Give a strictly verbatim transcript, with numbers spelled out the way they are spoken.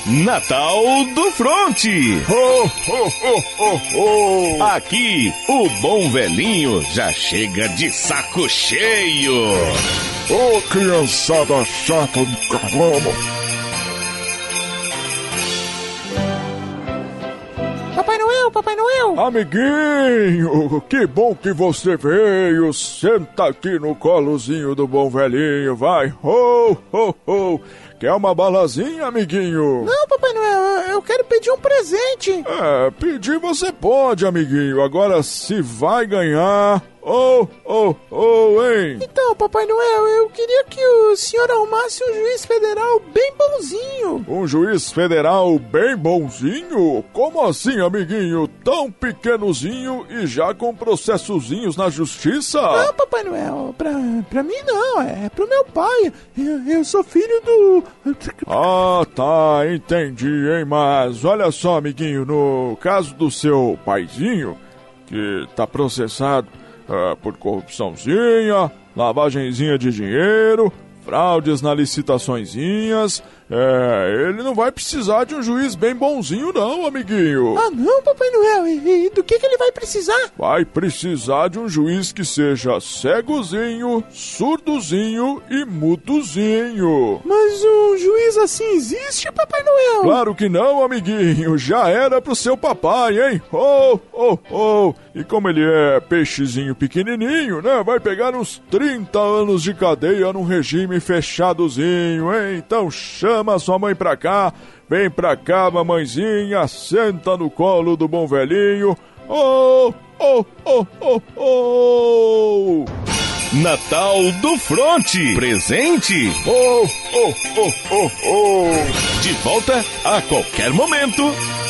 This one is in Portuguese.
Natal do Fronte. Ho, ho, ho, ho, ho. Aqui, o bom velhinho já chega de saco cheio. Ô, criançada chata de caramba. Papai Noel, Papai Noel! Amiguinho, que bom que você veio. Senta aqui no colozinho do bom velhinho, vai. Ho, ho, ho. Quer uma balazinha, amiguinho? Não, Papai Noel, eu quero pedir um presente. É, pedir você pode, amiguinho. Agora, se vai ganhar... Oh, oh, oh, hein? Então, Papai Noel, eu queria que o senhor arrumasse um juiz federal bem bonzinho. Um juiz federal bem bonzinho? Como assim, amiguinho? Tão pequenozinho e já com processozinhos na justiça? Não, Papai Noel, pra, pra mim não, é pro meu pai. Eu, eu sou filho do... Ah, tá, entendi, hein? Mas olha só, amiguinho, no caso do seu paizinho, que tá processado... É, por corrupçãozinha, lavagenzinha de dinheiro, fraudes na licitaçõezinhas. É, ele não vai precisar de um juiz bem bonzinho não, amiguinho. Ah não, Papai Noel, e, e do que que ele vai precisar? Vai precisar de um juiz que seja cegozinho, surdozinho e mudozinho. Mas um juiz assim existe, Papai Noel? Claro que não, amiguinho, já era pro seu papai, hein? Oh, oh, oh. E como ele é peixezinho pequenininho, né, vai pegar uns trinta anos de cadeia num regime fechadozinho, hein? Então chama Chama sua mãe pra cá, vem pra cá, mamãezinha, senta no colo do bom velhinho. Oh, oh, oh, oh, oh. Natal do Fronte. Presente. Oh, oh, oh, oh, oh. De volta a qualquer momento.